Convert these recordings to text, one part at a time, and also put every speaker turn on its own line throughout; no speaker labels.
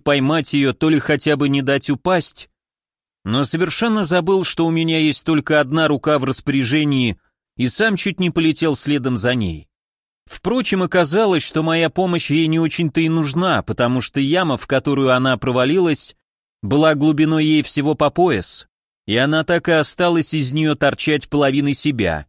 поймать ее, то ли хотя бы не дать упасть, но совершенно забыл, что у меня есть только одна рука в распоряжении, и сам чуть не полетел следом за ней. Впрочем, оказалось, что моя помощь ей не очень-то и нужна, потому что яма, в которую она провалилась, была глубиной ей всего по пояс, и она так и осталась из нее торчать половиной себя.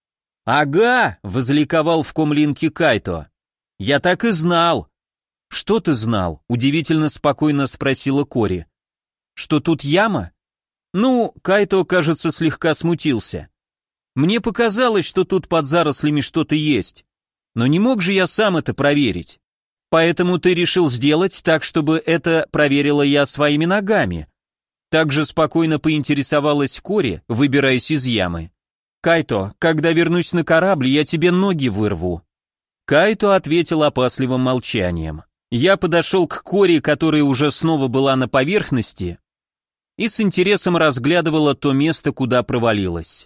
«Ага!» — возликовал в комлинке Кайто. «Я так и знал!» «Что ты знал?» — удивительно спокойно спросила Кори. «Что тут яма?» «Ну, Кайто, кажется, слегка смутился. Мне показалось, что тут под зарослями что-то есть, но не мог же я сам это проверить. Поэтому ты решил сделать так, чтобы это проверила я своими ногами». Также спокойно поинтересовалась Кори, выбираясь из ямы. «Кайто, когда вернусь на корабль, я тебе ноги вырву». Кайто ответил опасливым молчанием. Я подошел к Кори, которая уже снова была на поверхности, и с интересом разглядывала то место, куда провалилась.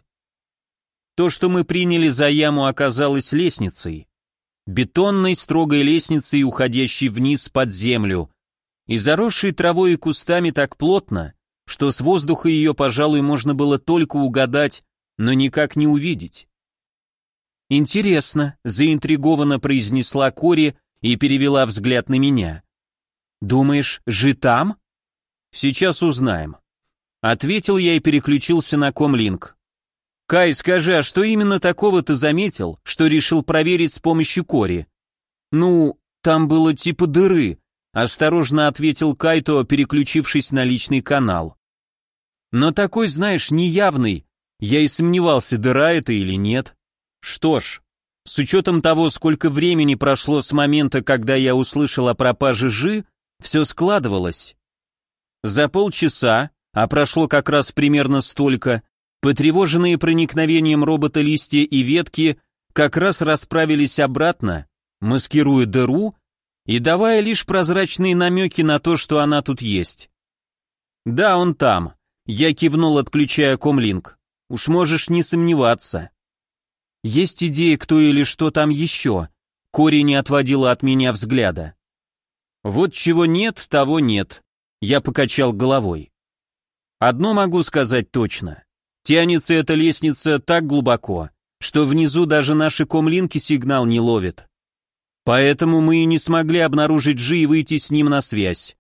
То, что мы приняли за яму, оказалось лестницей. Бетонной строгой лестницей, уходящей вниз под землю, и заросшей травой и кустами так плотно, что с воздуха ее, пожалуй, можно было только угадать, но никак не увидеть. «Интересно», — заинтригованно произнесла Кори и перевела взгляд на меня. «Думаешь, Жи там?» «Сейчас узнаем», — ответил я и переключился на комлинк. «Кай, скажи, а что именно такого ты заметил, что решил проверить с помощью Кори?» «Ну, там было типа дыры», — осторожно ответил Кайто, переключившись на личный канал. «Но такой, знаешь, неявный. Я и сомневался, дыра это или нет. Что ж, с учетом того, сколько времени прошло с момента, когда я услышал о пропаже Жи, все складывалось. За полчаса, а прошло как раз примерно столько, потревоженные проникновением робота листья и ветки как раз расправились обратно, маскируя дыру и давая лишь прозрачные намеки на то, что она тут есть. «Да, он там», — я кивнул, отключая комлинк. «Уж можешь не сомневаться». «Есть идея, кто или что там еще?» Кори не отводила от меня взгляда. «Вот чего нет, того нет», — я покачал головой. «Одно могу сказать точно. Тянется эта лестница так глубоко, что внизу даже наши комлинки сигнал не ловят. Поэтому мы и не смогли обнаружить Жи и выйти с ним на связь».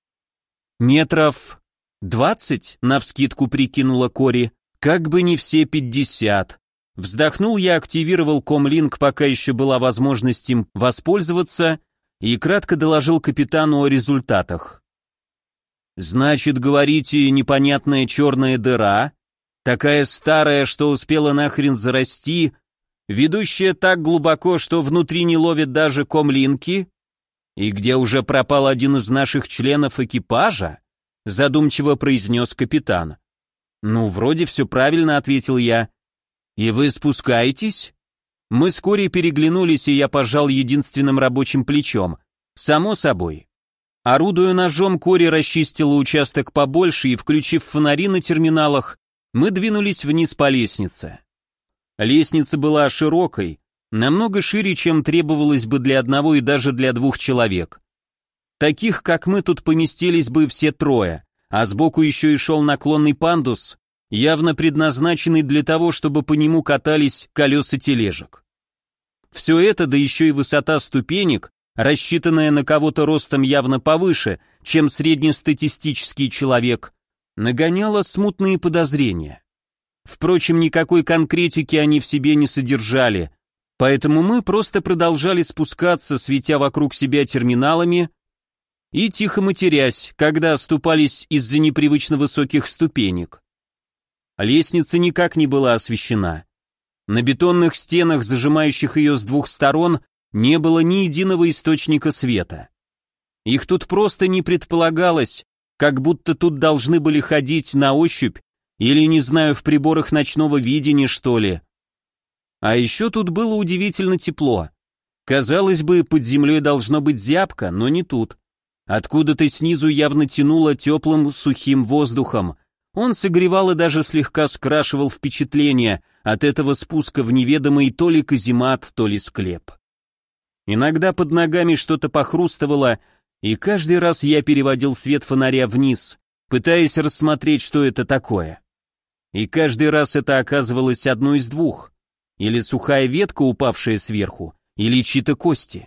«Метров 20?» — навскидку прикинула Кори. «Как бы не все 50. Вздохнул я, активировал комлинк, пока еще была возможность им воспользоваться, и кратко доложил капитану о результатах. «Значит, говорите, непонятная черная дыра, такая старая, что успела нахрен зарасти, ведущая так глубоко, что внутри не ловит даже комлинки, и где уже пропал один из наших членов экипажа?» Задумчиво произнес капитан. «Ну, вроде все правильно», — ответил я. «И вы спускаетесь?» Мы с Кори переглянулись, и я пожал единственным рабочим плечом. «Само собой». Орудуя ножом, Кори расчистила участок побольше, и, включив фонари на терминалах, мы двинулись вниз по лестнице. Лестница была широкой, намного шире, чем требовалось бы для одного и даже для двух человек. Таких, как мы, тут поместились бы все трое, а сбоку еще и шел наклонный пандус, явно предназначенный для того, чтобы по нему катались колеса тележек. Все это, да еще и высота ступенек, рассчитанная на кого-то ростом явно повыше, чем среднестатистический человек, нагоняло смутные подозрения. Впрочем, никакой конкретики они в себе не содержали, поэтому мы просто продолжали спускаться, светя вокруг себя терминалами и тихо матерясь, когда оступались из-за непривычно высоких ступенек. Лестница никак не была освещена. На бетонных стенах, зажимающих ее с двух сторон, не было ни единого источника света. Их тут просто не предполагалось, как будто тут должны были ходить на ощупь или, не знаю, в приборах ночного видения, что ли. А еще тут было удивительно тепло. Казалось бы, под землей должно быть зябко, но не тут. Откуда-то снизу явно тянуло теплым сухим воздухом. Он согревал и даже слегка скрашивал впечатление от этого спуска в неведомый то ли каземат, то ли склеп. Иногда под ногами что-то похрустывало, И каждый раз я переводил свет фонаря вниз, пытаясь рассмотреть, что это такое. И каждый раз это оказывалось одно из двух. Или сухая ветка, упавшая сверху, или чьи-то кости.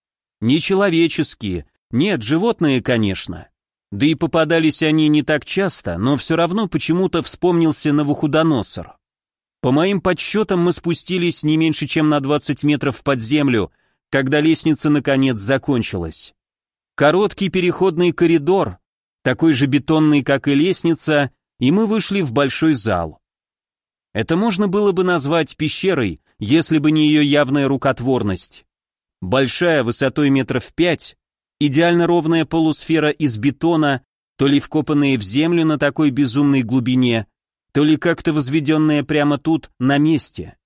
Не человеческие, нет, животные, конечно. Да и попадались они не так часто, но все равно почему-то вспомнился Навуходоносор. По моим подсчетам, мы спустились не меньше, чем на 20 метров под землю, когда лестница наконец закончилась. Короткий переходный коридор, такой же бетонный, как и лестница, и мы вышли в большой зал. Это можно было бы назвать пещерой, если бы не ее явная рукотворность. Большая, высотой метров 5, идеально ровная полусфера из бетона, то ли вкопанная в землю на такой безумной глубине, то ли как-то возведенная прямо тут, на месте.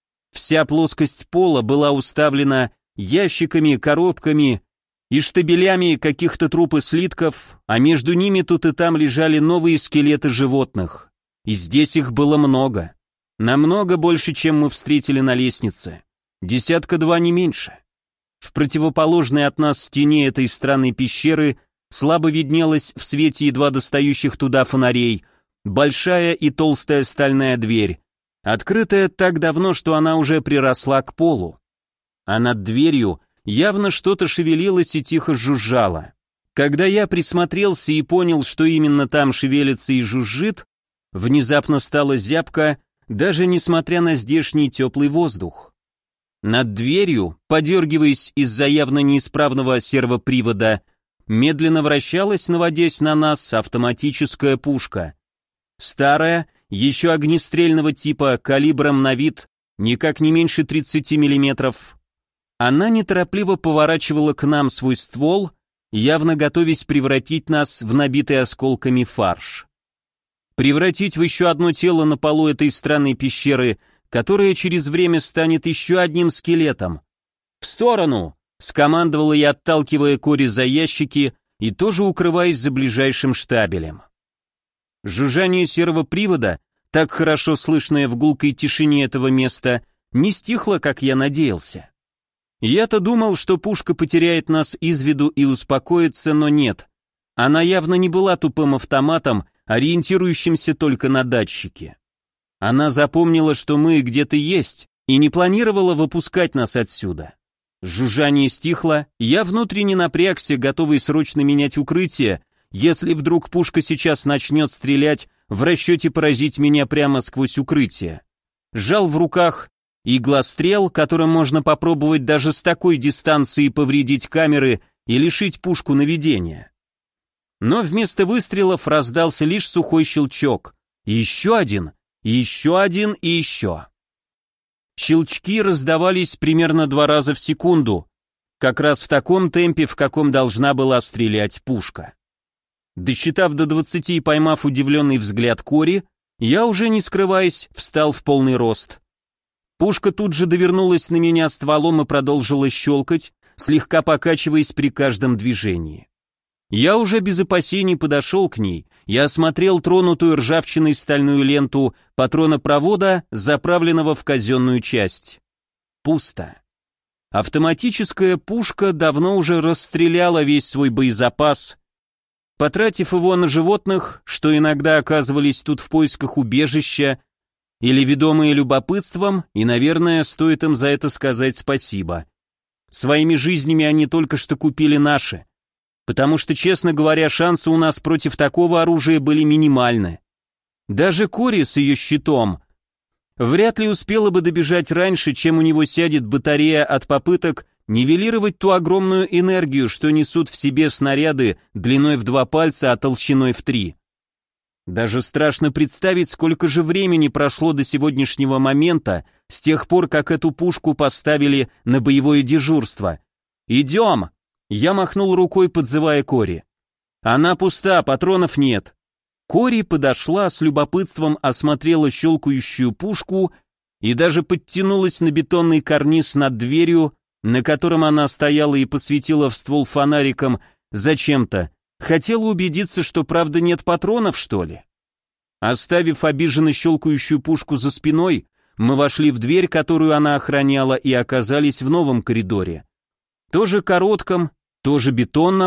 Вся плоскость пола была уставлена ящиками, коробками и штабелями каких-то труп и слитков, а между ними тут и там лежали новые скелеты животных. И здесь их было много. Намного больше, чем мы встретили на лестнице. 10-2 не меньше. В противоположной от нас стене этой странной пещеры слабо виднелась в свете едва достающих туда фонарей большая и толстая стальная дверь, открытая так давно, что она уже приросла к полу. А над дверью явно что-то шевелилось и тихо жужжало. Когда я присмотрелся и понял, что именно там шевелится и жужжит, внезапно стало зябко, даже несмотря на здешний теплый воздух. Над дверью, подергиваясь из-за явно неисправного сервопривода, медленно вращалась, наводясь на нас, автоматическая пушка. Старая, еще огнестрельного типа, калибром на вид, никак не меньше 30 миллиметров. Она неторопливо поворачивала к нам свой ствол, явно готовясь превратить нас в набитый осколками фарш. Превратить в еще одно тело на полу этой странной пещеры, которая через время станет еще одним скелетом. «В сторону!» — скомандовала я, отталкивая Кори за ящики и тоже укрываясь за ближайшим штабелем. Жужжание сервопривода, так хорошо слышное в гулкой тишине этого места, не стихло, как я надеялся. Я-то думал, что пушка потеряет нас из виду и успокоится, но нет. Она явно не была тупым автоматом, ориентирующимся только на датчики. Она запомнила, что мы где-то есть, и не планировала выпускать нас отсюда. Жужжание стихло, я внутренне напрягся, готовый срочно менять укрытие, если вдруг пушка сейчас начнет стрелять в расчете поразить меня прямо сквозь укрытие. Сжал в руках иглострел, которым можно попробовать даже с такой дистанции повредить камеры и лишить пушку наведения. Но вместо выстрелов раздался лишь сухой щелчок. И еще один, и еще один, и еще. Щелчки раздавались примерно 2 раза в секунду, как раз в таком темпе, в каком должна была стрелять пушка. Досчитав до 20 и поймав удивленный взгляд Кори, я уже не скрываясь, встал в полный рост. Пушка тут же довернулась на меня стволом и продолжила щелкать, слегка покачиваясь при каждом движении. Я уже без опасений подошел к ней и осмотрел тронутую ржавчиной стальную ленту патронопровода, заправленного в казенную часть. Пусто. Автоматическая пушка давно уже расстреляла весь свой боезапас, потратив его на животных, что иногда оказывались тут в поисках убежища, или ведомые любопытством, и, наверное, стоит им за это сказать спасибо. Своими жизнями они только что купили наши, потому что, честно говоря, шансы у нас против такого оружия были минимальны. Даже Кори с ее щитом вряд ли успела бы добежать раньше, чем у него сядет батарея от попыток нивелировать ту огромную энергию, что несут в себе снаряды длиной в 2 пальца, а толщиной в 3. Даже страшно представить, сколько же времени прошло до сегодняшнего момента, с тех пор, как эту пушку поставили на боевое дежурство. «Идем!» Я махнул рукой, подзывая Кори. «Она пуста, патронов нет». Кори подошла, с любопытством осмотрела щелкающую пушку и даже подтянулась на бетонный карниз над дверью, на котором она стояла, и посветила в ствол фонариком зачем-то. Хотела убедиться, что правда нет патронов, что ли? Оставив обиженно щелкающую пушку за спиной, мы вошли в дверь, которую она охраняла, и оказались в новом коридоре. Тоже коротком, тоже бетонном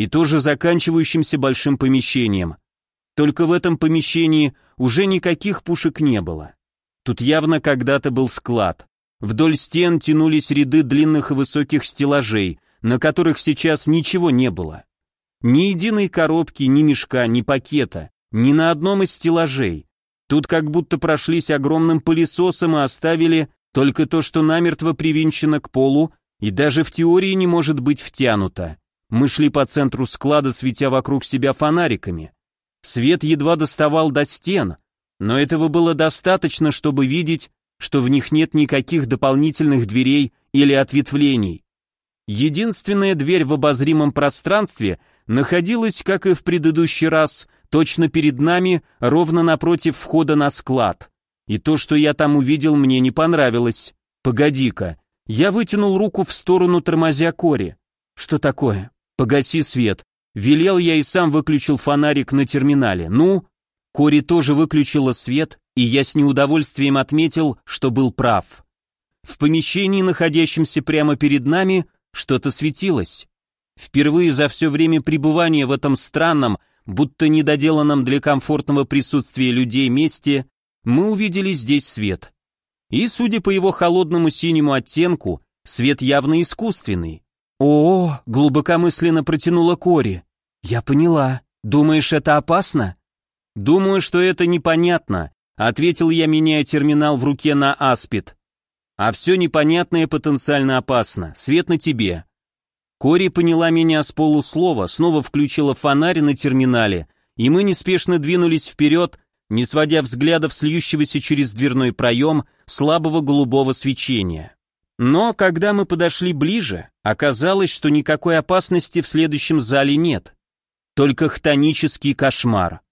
и тоже заканчивающимся большим помещением. Только в этом помещении уже никаких пушек не было. Тут явно когда-то был склад. Вдоль стен тянулись ряды длинных и высоких стеллажей, на которых сейчас ничего не было. Ни единой коробки, ни мешка, ни пакета, ни на одном из стеллажей. Тут как будто прошлись огромным пылесосом и оставили только то, что намертво привинчено к полу и даже в теории не может быть втянуто. Мы шли по центру склада, светя вокруг себя фонариками. Свет едва доставал до стен, но этого было достаточно, чтобы видеть, что в них нет никаких дополнительных дверей или ответвлений. Единственная дверь в обозримом пространстве находилась, как и в предыдущий раз, точно перед нами, ровно напротив входа на склад. И то, что я там увидел, мне не понравилось. Погоди-ка. Я вытянул руку в сторону, тормозя Кори. Что такое? Погаси свет. Велел я и сам выключил фонарик на терминале. Ну? Кори тоже выключила свет, и я с неудовольствием отметил, что был прав. В помещении, находящемся прямо перед нами, что-то светилось. Впервые за все время пребывания в этом странном, будто недоделанном для комфортного присутствия людей месте, мы увидели здесь свет. И, судя по его холодному синему оттенку, свет явно искусственный. «О, — глубокомысленно протянула Кори. — Я поняла. Думаешь, это опасно?» «Думаю, что это непонятно», — ответил я, меняя терминал в руке на аспид. «А все непонятное потенциально опасно. Свет на тебе». Кори поняла меня с полуслова, снова включила фонарь на терминале, и мы неспешно двинулись вперед, не сводя взглядов с льющегося через дверной проем слабого голубого свечения. Но когда мы подошли ближе, оказалось, что никакой опасности в следующем зале нет. Только хтонический кошмар.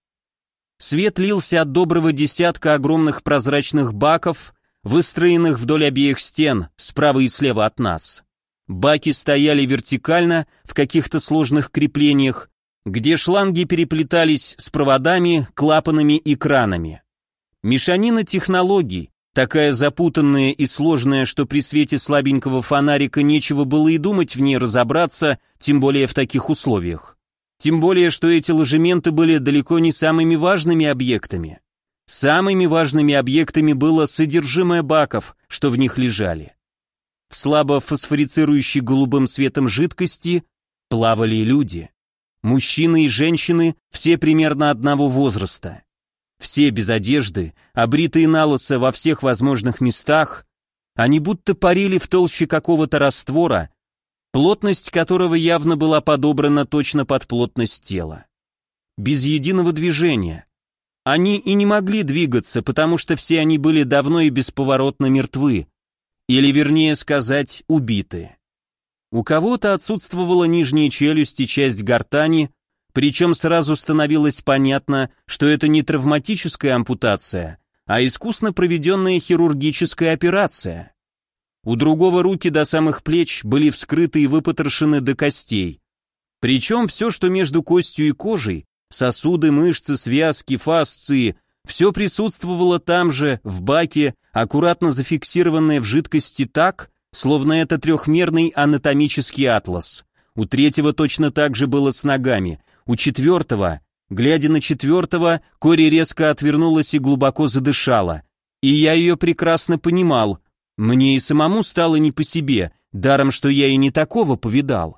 Свет лился от доброго десятка огромных прозрачных баков, выстроенных вдоль обеих стен, справа и слева от нас. Баки стояли вертикально, в каких-то сложных креплениях, где шланги переплетались с проводами, клапанами и кранами. Мешанина технологий, такая запутанная и сложная, что при свете слабенького фонарика нечего было и думать в ней разобраться, тем более в таких условиях. Тем более, что эти ложементы были далеко не самыми важными объектами. Самыми важными объектами было содержимое баков, что в них лежали. В слабо фосфорицирующей голубым светом жидкости плавали люди. Мужчины и женщины, все примерно одного возраста. Все без одежды, обритые налысо во всех возможных местах, они будто парили в толще какого-то раствора, плотность которого явно была подобрана точно под плотность тела. Без единого движения. Они и не могли двигаться, потому что все они были давно и бесповоротно мертвы, или вернее сказать, убиты. У кого-то отсутствовала нижняя челюсть и часть гортани, причем сразу становилось понятно, что это не травматическая ампутация, а искусно проведенная хирургическая операция. У другого руки до самых плеч были вскрыты и выпотрошены до костей. Причем все, что между костью и кожей, сосуды, мышцы, связки, фасции, все присутствовало там же, в баке, аккуратно зафиксированное в жидкости так, словно это трехмерный анатомический атлас. У третьего точно так же было с ногами. У четвертого, глядя на четвертого, Кори резко отвернулась и глубоко задышала. И я ее прекрасно понимал. Мне и самому стало не по себе, даром, что я и не такого повидал.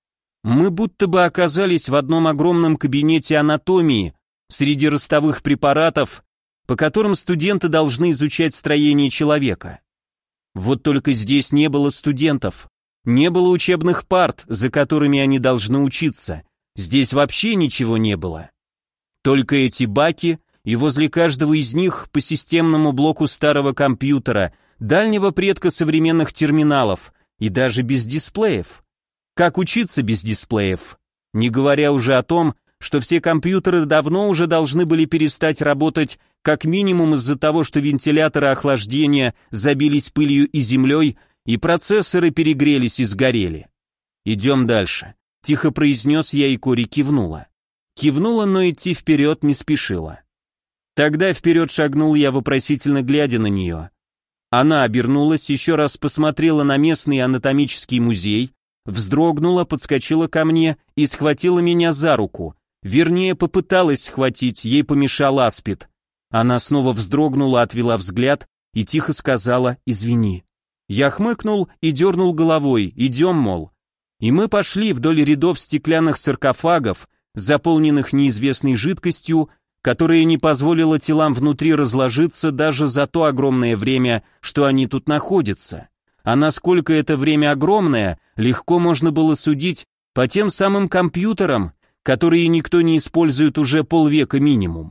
Мы будто бы оказались в одном огромном кабинете анатомии, среди ростовых препаратов, по которым студенты должны изучать строение человека. Вот только здесь не было студентов, не было учебных парт, за которыми они должны учиться, здесь вообще ничего не было. Только эти баки, и возле каждого из них по системному блоку старого компьютера, дальнего предка современных терминалов, и даже без дисплеев. Как учиться без дисплеев? Не говоря уже о том, что все компьютеры давно уже должны были перестать работать как минимум из-за того, что вентиляторы охлаждения забились пылью и землей, и процессоры перегрелись и сгорели. «Идем дальше», — тихо произнес я, и Кори кивнула. Кивнула, но идти вперед не спешила. Тогда вперед шагнул я, вопросительно глядя на нее. Она обернулась, еще раз посмотрела на местный анатомический музей, вздрогнула, подскочила ко мне и схватила меня за руку. Вернее, попыталась схватить, ей помешал Аспид. Она снова вздрогнула, отвела взгляд и тихо сказала «извини». Я хмыкнул и дернул головой «идем, мол». И мы пошли вдоль рядов стеклянных саркофагов, заполненных неизвестной жидкостью, которая не позволила телам внутри разложиться даже за то огромное время, что они тут находятся. А насколько это время огромное, легко можно было судить по тем самым компьютерам, которые никто не использует уже полвека минимум.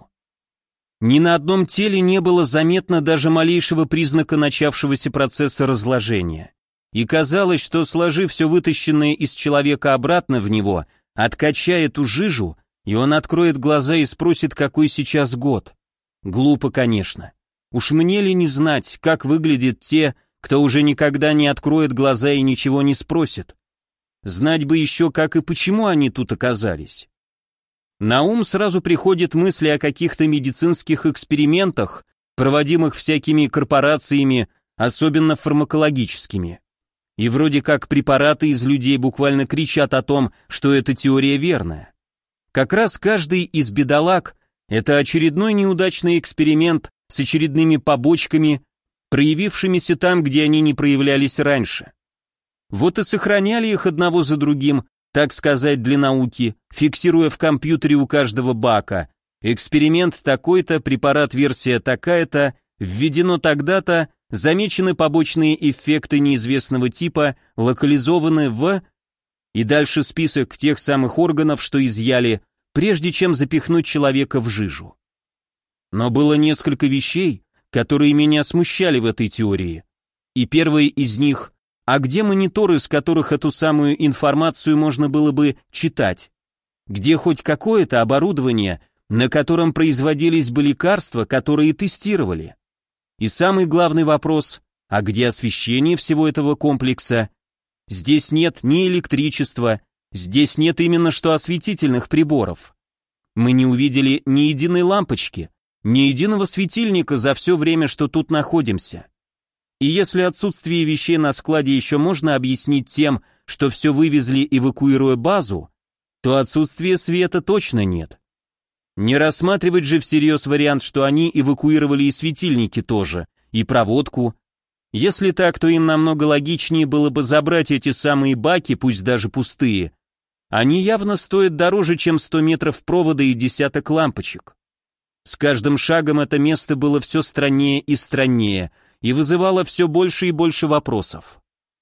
Ни на одном теле не было заметно даже малейшего признака начавшегося процесса разложения. И казалось, что, сложив все вытащенное из человека обратно в него, откачает эту жижу, и он откроет глаза и спросит, какой сейчас год. Глупо, конечно. Уж мне ли не знать, как выглядят те, кто уже никогда не откроет глаза и ничего не спросит? Знать бы еще, как и почему они тут оказались. На ум сразу приходят мысли о каких-то медицинских экспериментах, проводимых всякими корпорациями, особенно фармакологическими. И вроде как препараты из людей буквально кричат о том, что эта теория верная. Как раз каждый из бедолаг – это очередной неудачный эксперимент с очередными побочками, проявившимися там, где они не проявлялись раньше. Вот и сохраняли их одного за другим, так сказать, для науки, фиксируя в компьютере у каждого бака. Эксперимент такой-то, препарат версия такая-то, введено тогда-то, замечены побочные эффекты неизвестного типа, локализованы в... И дальше список тех самых органов, что изъяли, прежде чем запихнуть человека в жижу. Но было несколько вещей, которые меня смущали в этой теории. И первое из них — а где мониторы, с которых эту самую информацию можно было бы читать? Где хоть какое-то оборудование, на котором производились бы лекарства, которые тестировали? И самый главный вопрос, а где освещение всего этого комплекса? Здесь нет ни электричества, здесь нет именно что осветительных приборов. Мы не увидели ни единой лампочки, ни единого светильника за все время, что тут находимся. И если отсутствие вещей на складе еще можно объяснить тем, что все вывезли, эвакуируя базу, то отсутствие света точно нет. Не рассматривать же всерьез вариант, что они эвакуировали и светильники тоже, и проводку. Если так, то им намного логичнее было бы забрать эти самые баки, пусть даже пустые. Они явно стоят дороже, чем 100 метров провода и десяток лампочек. С каждым шагом это место было все страннее и страннее, и вызывало все больше и больше вопросов.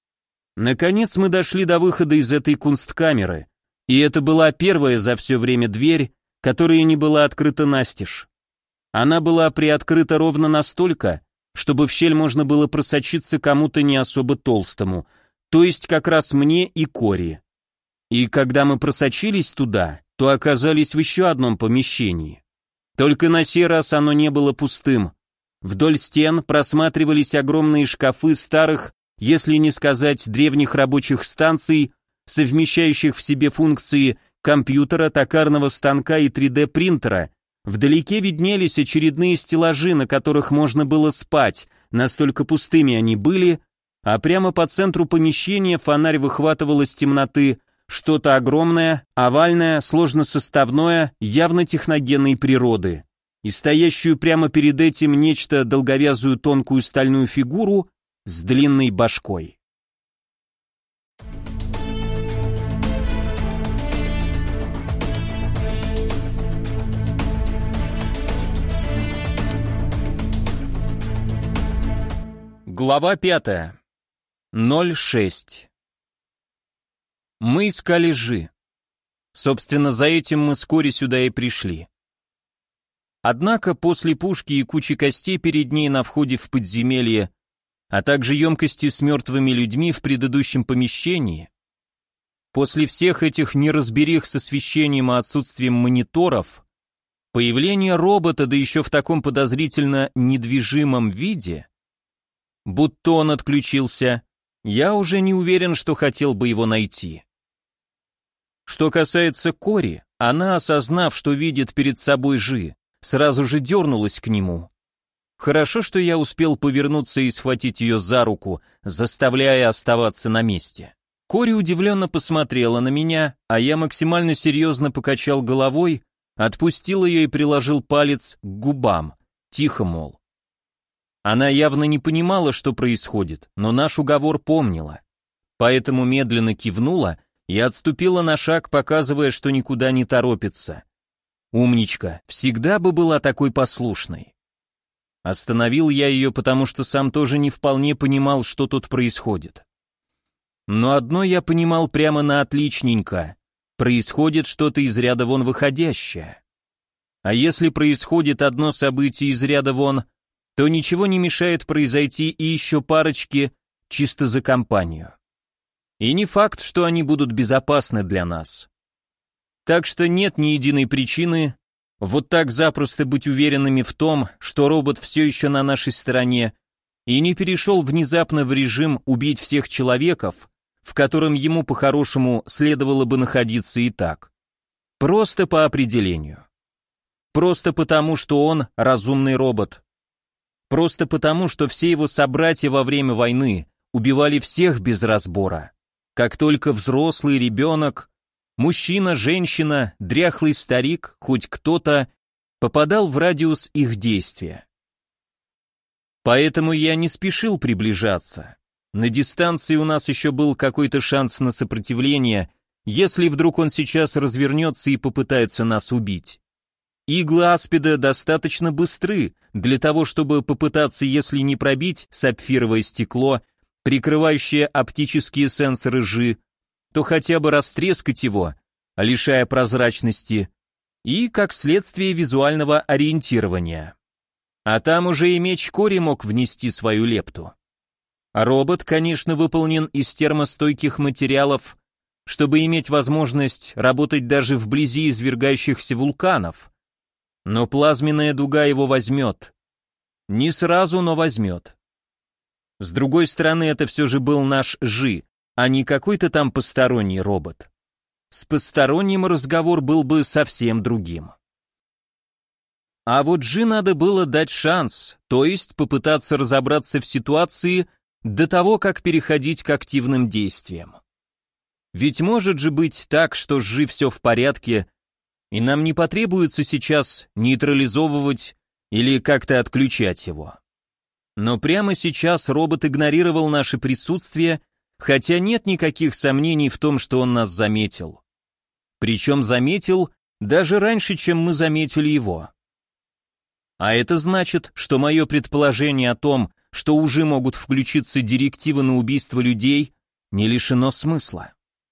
Наконец мы дошли до выхода из этой кунсткамеры, и это была первая за все время дверь, которая не была открыта настежь. Она была приоткрыта ровно настолько, чтобы в щель можно было просочиться кому-то не особо толстому, то есть как раз мне и Кори. И когда мы просочились туда, то оказались в еще одном помещении. Только на сей раз оно не было пустым. Вдоль стен просматривались огромные шкафы старых, если не сказать древних рабочих станций, совмещающих в себе функции компьютера, токарного станка и 3D-принтера. Вдалеке виднелись очередные стеллажи, на которых можно было спать, настолько пустыми они были, а прямо по центру помещения фонарь выхватывал из темноты что-то огромное, овальное, сложносоставное, явно техногенной природы. И стоящую прямо перед этим нечто долговязую тонкую стальную фигуру с длинной башкой. Глава 5. 06. Мы искали Жи. Собственно, за этим мы вскоре сюда и пришли. Однако после пушки и кучи костей перед ней на входе в подземелье, а также емкости с мертвыми людьми в предыдущем помещении, после всех этих неразберих с освещением и отсутствием мониторов, появление робота, да еще в таком подозрительно недвижимом виде, будто он отключился, я уже не уверен, что хотел бы его найти. Что касается Кори, она, осознав, что видит перед собой Жи, сразу же дернулась к нему. Хорошо, что я успел повернуться и схватить ее за руку, заставляя оставаться на месте. Кори удивленно посмотрела на меня, а я максимально серьезно покачал головой, отпустил ее и приложил палец к губам, тихо, мол. Она явно не понимала, что происходит, но наш уговор помнила. Поэтому медленно кивнула и отступила на шаг, показывая, что никуда не торопится. Умничка, всегда бы была такой послушной. Остановил я ее, потому что сам тоже не вполне понимал, что тут происходит. Но одно я понимал прямо на отличненько. Происходит что-то из ряда вон выходящее. А если происходит одно событие из ряда вон, то ничего не мешает произойти и еще парочки чисто за компанию. И не факт, что они будут безопасны для нас. Так что нет ни единой причины вот так запросто быть уверенными в том, что робот все еще на нашей стороне и не перешел внезапно в режим убить всех человеков, в котором ему по-хорошему следовало бы находиться и так. Просто по определению. Просто потому, что он разумный робот. Просто потому, что все его собратья во время войны убивали всех без разбора. Как только взрослый ребенок, мужчина, женщина, дряхлый старик, хоть кто-то попадал в радиус их действия. Поэтому я не спешил приближаться. На дистанции у нас еще был какой-то шанс на сопротивление, если вдруг он сейчас развернется и попытается нас убить. Иглы аспида достаточно быстры для того, чтобы попытаться, если не пробить сапфировое стекло, прикрывающее оптические сенсоры ЖИ, то хотя бы растрескать его, лишая прозрачности, и, как следствие, визуального ориентирования. А там уже и меч Кори мог внести свою лепту. Робот, конечно, выполнен из термостойких материалов, чтобы иметь возможность работать даже вблизи извергающихся вулканов. Но плазменная дуга его возьмет. Не сразу, но возьмет. С другой стороны, это все же был наш ЖИ, а не какой-то там посторонний робот. С посторонним разговор был бы совсем другим. А вот ЖИ надо было дать шанс, то есть попытаться разобраться в ситуации до того, как переходить к активным действиям. Ведь может же быть так, что с ЖИ все в порядке, и нам не потребуется сейчас нейтрализовывать или как-то отключать его. Но прямо сейчас робот игнорировал наше присутствие, хотя нет никаких сомнений в том, что он нас заметил. Причем заметил даже раньше, чем мы заметили его. А это значит, что мое предположение о том, что уже могут включиться директивы на убийство людей, не лишено смысла.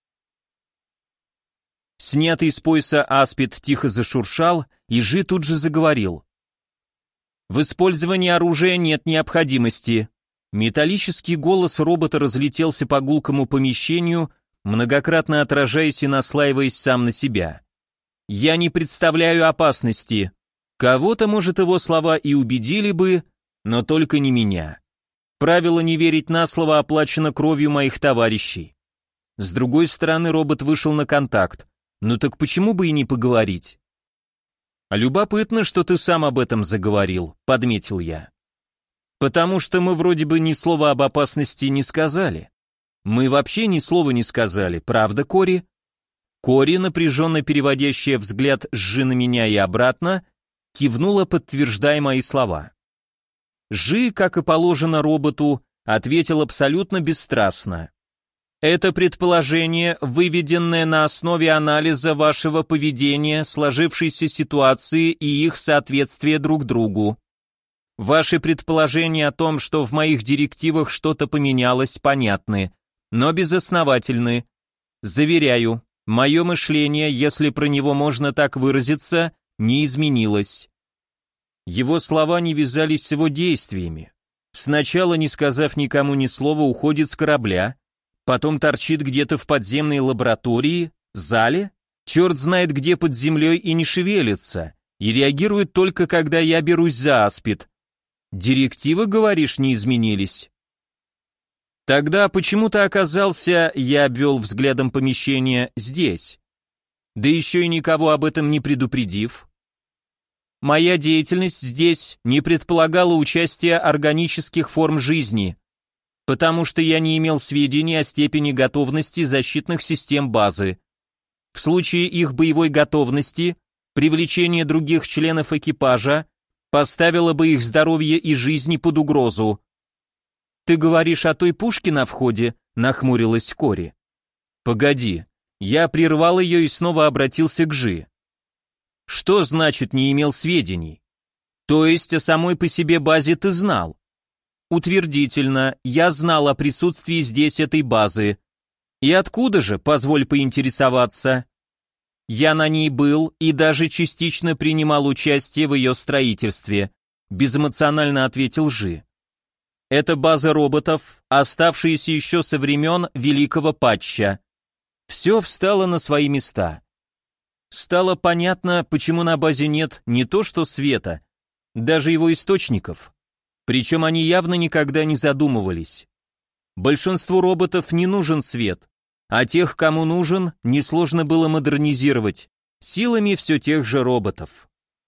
Снятый с пояса аспид тихо зашуршал, и Жи тут же заговорил. В использовании оружия нет необходимости. Металлический голос робота разлетелся по гулкому помещению, многократно отражаясь и наслаиваясь сам на себя. Я не представляю опасности. Кого-то, может, его слова и убедили бы, но только не меня. Правило не верить на слово оплачено кровью моих товарищей. С другой стороны, робот вышел на контакт. Ну так почему бы и не поговорить? Любопытно, что ты сам об этом заговорил, подметил я. Потому что мы вроде бы ни слова об опасности не сказали. Мы вообще ни слова не сказали, правда, Кори? Кори, напряженно переводящая взгляд с Жи на меня и обратно, кивнула, подтверждая мои слова. Жи, как и положено роботу, ответил абсолютно бесстрастно. Это предположение, выведенное на основе анализа вашего поведения, сложившейся ситуации и их соответствия друг другу. Ваши предположения о том, что в моих директивах что-то поменялось, понятны, но безосновательны. Заверяю, мое мышление, если про него можно так выразиться, не изменилось. Его слова не вязались с его действиями. Сначала, не сказав никому ни слова, уходит с корабля, потом торчит где-то в подземной лаборатории, зале, черт знает где под землей и не шевелится, и реагирует только когда я берусь за аспид. Директивы, говоришь, не изменились? Тогда почему ты оказался, я обвел взглядом помещение, здесь? Да еще и никого об этом не предупредив. Моя деятельность здесь не предполагала участия органических форм жизни. Потому что я не имел сведений о степени готовности защитных систем базы. В случае их боевой готовности, привлечение других членов экипажа поставило бы их здоровье и жизни под угрозу. «Ты говоришь о той пушке на входе?» — нахмурилась Кори. «Погоди». Я прервал ее и снова обратился к Жи. «Что значит не имел сведений? То есть о самой по себе базе ты знал?» «Утвердительно, я знал о присутствии здесь этой базы. И откуда же, позволь поинтересоваться?» «Я на ней был и даже частично принимал участие в ее строительстве», безэмоционально ответил Жи. «Это база роботов, оставшиеся еще со времен Великого Патча». Все встало на свои места. Стало понятно, почему на базе нет не то что света, даже его источников. Причем они явно никогда не задумывались. Большинству роботов не нужен свет, а тех, кому нужен, несложно было модернизировать, силами все тех же роботов.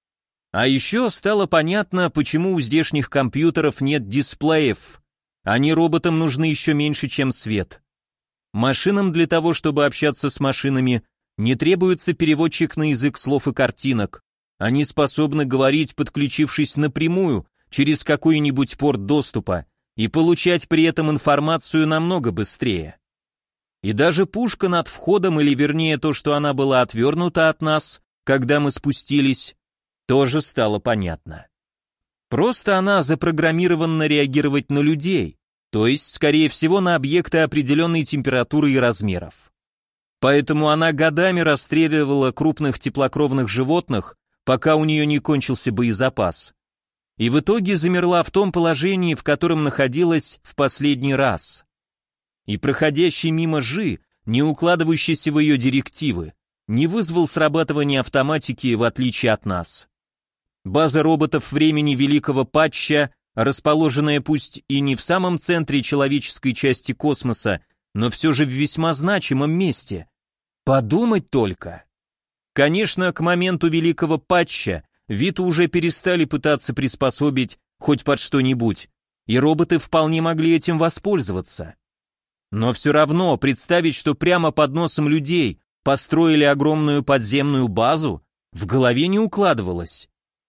А еще стало понятно, почему у здешних компьютеров нет дисплеев. Они роботам нужны еще меньше, чем свет. Машинам для того, чтобы общаться с машинами, не требуется переводчик на язык слов и картинок. Они способны говорить, подключившись напрямую, через какой-нибудь порт доступа, и получать при этом информацию намного быстрее. И даже пушка над входом, или вернее то, что она была отвернута от нас, когда мы спустились, тоже стало понятно. Просто она запрограммирована реагировать на людей, то есть, скорее всего, на объекты определенной температуры и размеров. Поэтому она годами расстреливала крупных теплокровных животных, пока у нее не кончился боезапас. И в итоге замерла в том положении, в котором находилась в последний раз. И проходящий мимо Жи, не укладывающийся в ее директивы, не вызвал срабатывания автоматики, в отличие от нас. База роботов времени Великого Патча, расположенная пусть и не в самом центре человеческой части космоса, но все же в весьма значимом месте. Подумать только. Конечно, к моменту Великого Патча Виту уже перестали пытаться приспособить хоть под что-нибудь, и роботы вполне могли этим воспользоваться. Но все равно представить, что прямо под носом людей построили огромную подземную базу, в голове не укладывалось.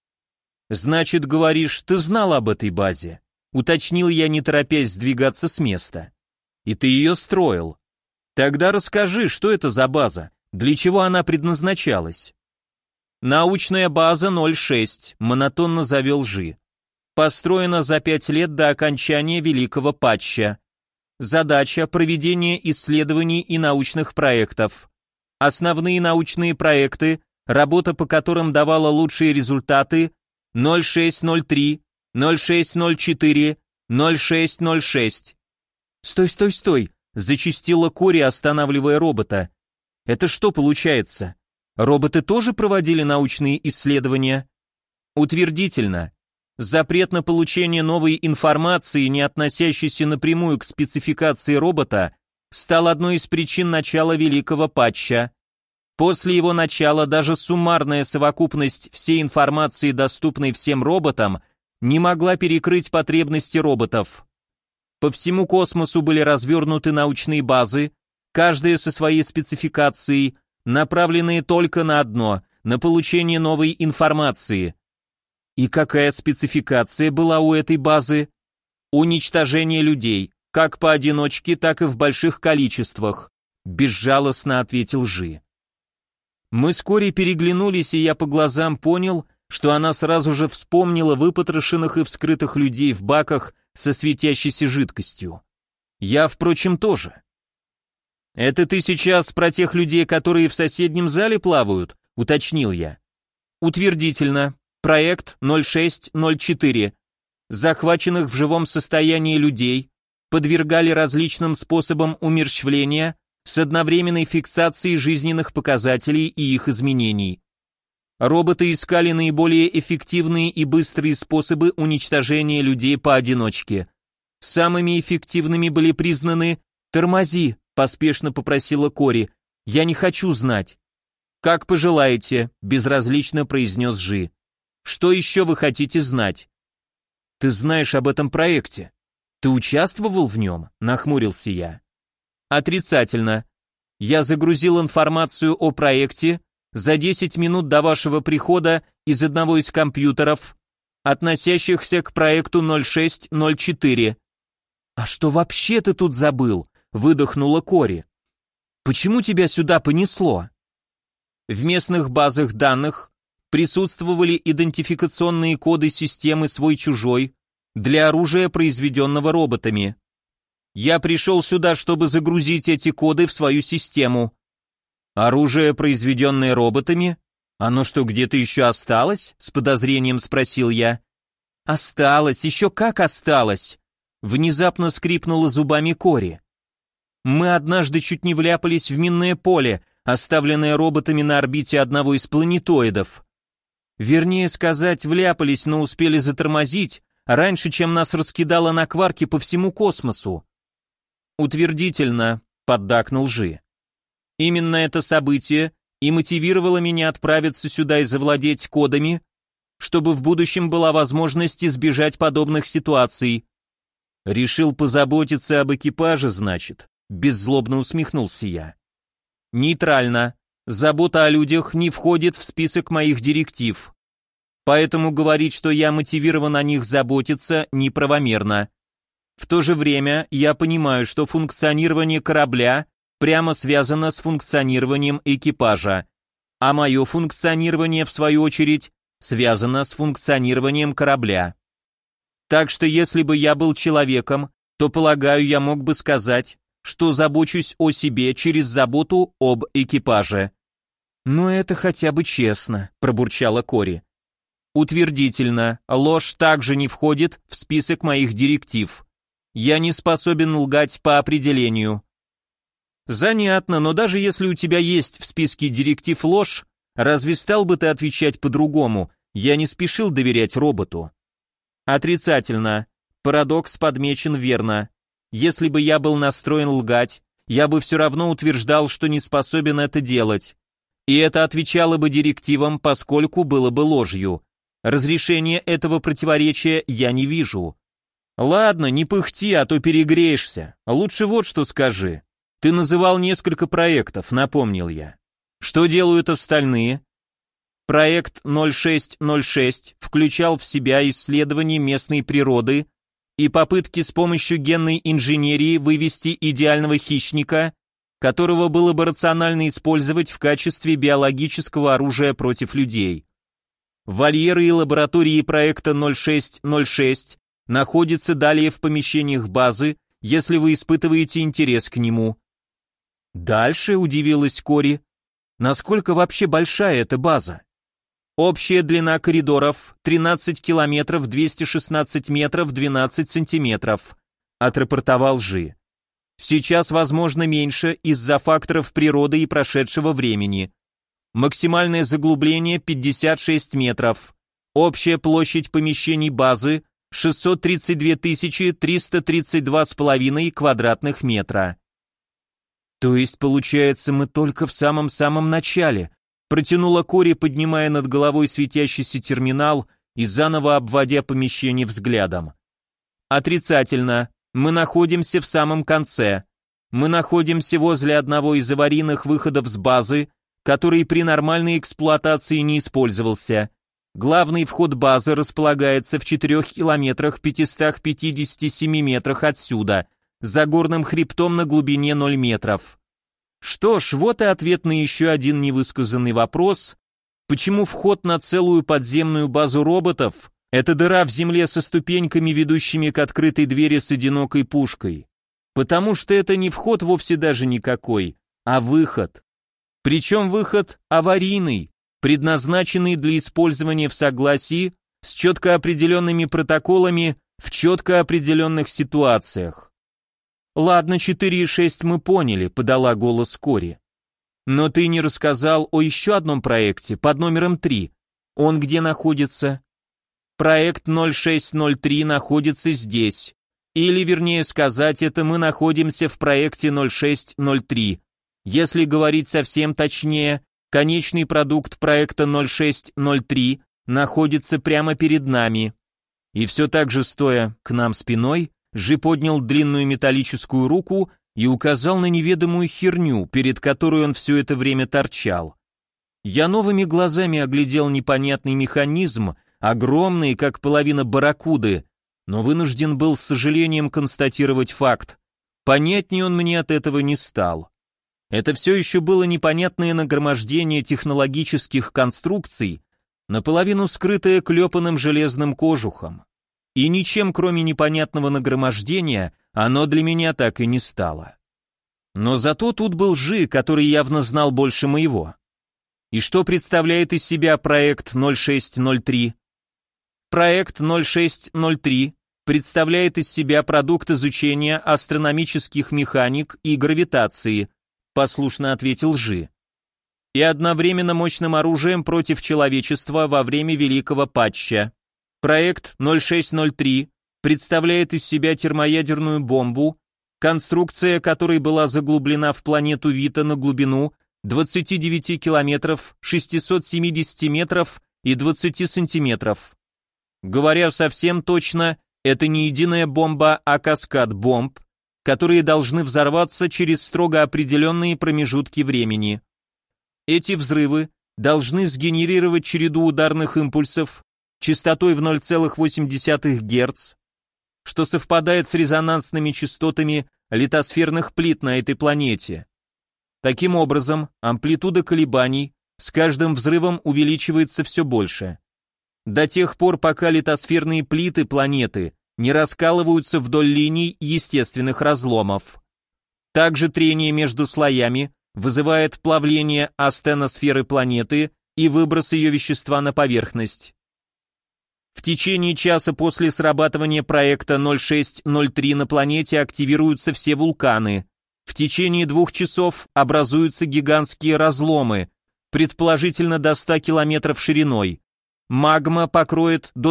«Значит, говоришь, ты знал об этой базе?» Уточнил я, не торопясь сдвигаться с места. «И ты ее строил. Тогда расскажи, что это за база, для чего она предназначалась?» «Научная база 06», монотонно завел Жи. «Построена за 5 лет до окончания Великого Патча. Задача – проведение исследований и научных проектов. Основные научные проекты, работа по которым давала лучшие результаты – 0603, 0604, 0606. «Стой!» — зачастила Кори, останавливая робота. «Это что получается? Роботы тоже проводили научные исследования?» «Утвердительно. Запрет на получение новой информации, не относящейся напрямую к спецификации робота, стал одной из причин начала Великого Патча. После его начала даже суммарная совокупность всей информации, доступной всем роботам, не могла перекрыть потребности роботов. По всему космосу были развернуты научные базы, каждая со своей спецификацией, направленные только на одно – на получение новой информации. И какая спецификация была у этой базы? Уничтожение людей, как поодиночке, так и в больших количествах, безжалостно ответил Жи. Мы с Кори переглянулись, и я по глазам понял, что она сразу же вспомнила выпотрошенных и вскрытых людей в баках со светящейся жидкостью. Я, впрочем, тоже. «Это ты сейчас про тех людей, которые в соседнем зале плавают?» — уточнил я. «Утвердительно. Проект 0604. Захваченных в живом состоянии людей подвергали различным способам умерщвления с одновременной фиксацией жизненных показателей и их изменений. Роботы искали наиболее эффективные и быстрые способы уничтожения людей поодиночке. Самыми эффективными были признаны «Тормози», поспешно попросила Кори. «Я не хочу знать». «Как пожелаете», безразлично произнес Жи. «Что еще вы хотите знать?» «Ты знаешь об этом проекте? Ты участвовал в нем? Нахмурился я. Отрицательно. Я загрузил информацию о проекте за 10 минут до вашего прихода из одного из компьютеров, относящихся к проекту 0604. А что вообще ты тут забыл? Выдохнула Кори. Почему тебя сюда понесло? В местных базах данных присутствовали идентификационные коды системы свой-чужой для оружия, произведенного роботами. Я пришел сюда, чтобы загрузить эти коды в свою систему. Оружие, произведенное роботами? Оно что, где-то еще осталось? С подозрением спросил я. Осталось, еще как осталось. Внезапно скрипнула зубами Кори. Мы однажды чуть не вляпались в минное поле, оставленное роботами на орбите одного из планетоидов. Вернее сказать, вляпались, но успели затормозить, раньше, чем нас раскидало на кварки по всему космосу. Утвердительно, поддакнул Жи. Именно это событие и мотивировало меня отправиться сюда и завладеть кодами, чтобы в будущем была возможность избежать подобных ситуаций. Решил позаботиться об экипаже, значит, беззлобно усмехнулся я. Нейтрально. Забота о людях не входит в список моих директив. Поэтому говорить, что я мотивирован о них заботиться, неправомерно. В то же время я понимаю, что функционирование корабля прямо связано с функционированием экипажа, а мое функционирование, в свою очередь, связано с функционированием корабля. Так что если бы я был человеком, то, полагаю, я мог бы сказать, что забочусь о себе через заботу об экипаже. «Но это хотя бы честно», — пробурчала Кори. Утвердительно, ложь также не входит в список моих директив. Я не способен лгать по определению. Занятно, но даже если у тебя есть в списке директив ложь, разве стал бы ты отвечать по-другому? Я не спешил доверять роботу. Отрицательно. Парадокс подмечен верно. Если бы я был настроен лгать, я бы все равно утверждал, что не способен это делать. И это отвечало бы директивам, поскольку было бы ложью. Разрешения этого противоречия я не вижу. Ладно, не пыхти, а то перегреешься. Лучше вот что скажи. Ты называл несколько проектов, напомнил я. Что делают остальные? Проект 0606 включал в себя исследование местной природы и попытки с помощью генной инженерии вывести идеального хищника, которого было бы рационально использовать в качестве биологического оружия против людей. Вольеры и лаборатории проекта 0606 находятся далее в помещениях базы, если вы испытываете интерес к нему. Дальше, удивилась Кори, насколько вообще большая эта база? Общая длина коридоров 13 километров 216 метров 12 сантиметров, отрапортовал Жи. Сейчас, возможно, меньше из-за факторов природы и прошедшего времени. Максимальное заглубление 56 метров. Общая площадь помещений базы 632 332,5 квадратных метра. То есть, получается, мы только в самом-самом начале, протянула Кори, поднимая над головой светящийся терминал и заново обводя помещение взглядом. Отрицательно. Мы находимся в самом конце. Мы находимся возле одного из аварийных выходов с базы, который при нормальной эксплуатации не использовался. Главный вход базы располагается в 4 километрах 557 метрах отсюда, за горным хребтом на глубине 0 метров. Что ж, вот и ответ на еще один невысказанный вопрос. Почему вход на целую подземную базу роботов — это дыра в земле со ступеньками, ведущими к открытой двери с одинокой пушкой? Потому что это не вход вовсе даже никакой, а выход. Причем выход аварийный, предназначенный для использования в согласии с четко определенными протоколами в четко определенных ситуациях. «Ладно, 4,6 мы поняли», — подала голос Кори. «Но ты не рассказал о еще одном проекте, под номером 3. Он где находится?» «Проект 0603 находится здесь. Или, вернее сказать, это мы находимся в проекте 0603. Если говорить совсем точнее, конечный продукт проекта 0603 находится прямо перед нами». И все так же стоя к нам спиной, Жи поднял длинную металлическую руку и указал на неведомую херню, перед которой он все это время торчал. Я новыми глазами оглядел непонятный механизм, огромный, как половина барракуды, но вынужден был с сожалением констатировать факт. Понятнее он мне от этого не стал. Это все еще было непонятное нагромождение технологических конструкций, наполовину скрытое клепанным железным кожухом. И ничем, кроме непонятного нагромождения, оно для меня так и не стало. Но зато тут был Жи, который явно знал больше моего. И что представляет из себя проект 0603? Проект 0603 представляет из себя продукт изучения астрономических механик и гравитации, послушно ответил Жи. И одновременно мощным оружием против человечества во время Великого Патча. Проект 0603 представляет из себя термоядерную бомбу, конструкция которой была заглублена в планету Вита на глубину 29 километров, 670 метров и 20 сантиметров. Говоря совсем точно, это не единая бомба, а каскад бомб, которые должны взорваться через строго определенные промежутки времени. Эти взрывы должны сгенерировать череду ударных импульсов частотой в 0,8 Гц, что совпадает с резонансными частотами литосферных плит на этой планете. Таким образом, амплитуда колебаний с каждым взрывом увеличивается все больше. До тех пор, пока литосферные плиты планеты не раскалываются вдоль линий естественных разломов. Также трение между слоями вызывает плавление астеносферы планеты и выброс ее вещества на поверхность. В течение часа после срабатывания проекта 0603 на планете активируются все вулканы. В течение 2 часов образуются гигантские разломы, предположительно до 100 километров шириной. Магма покроет до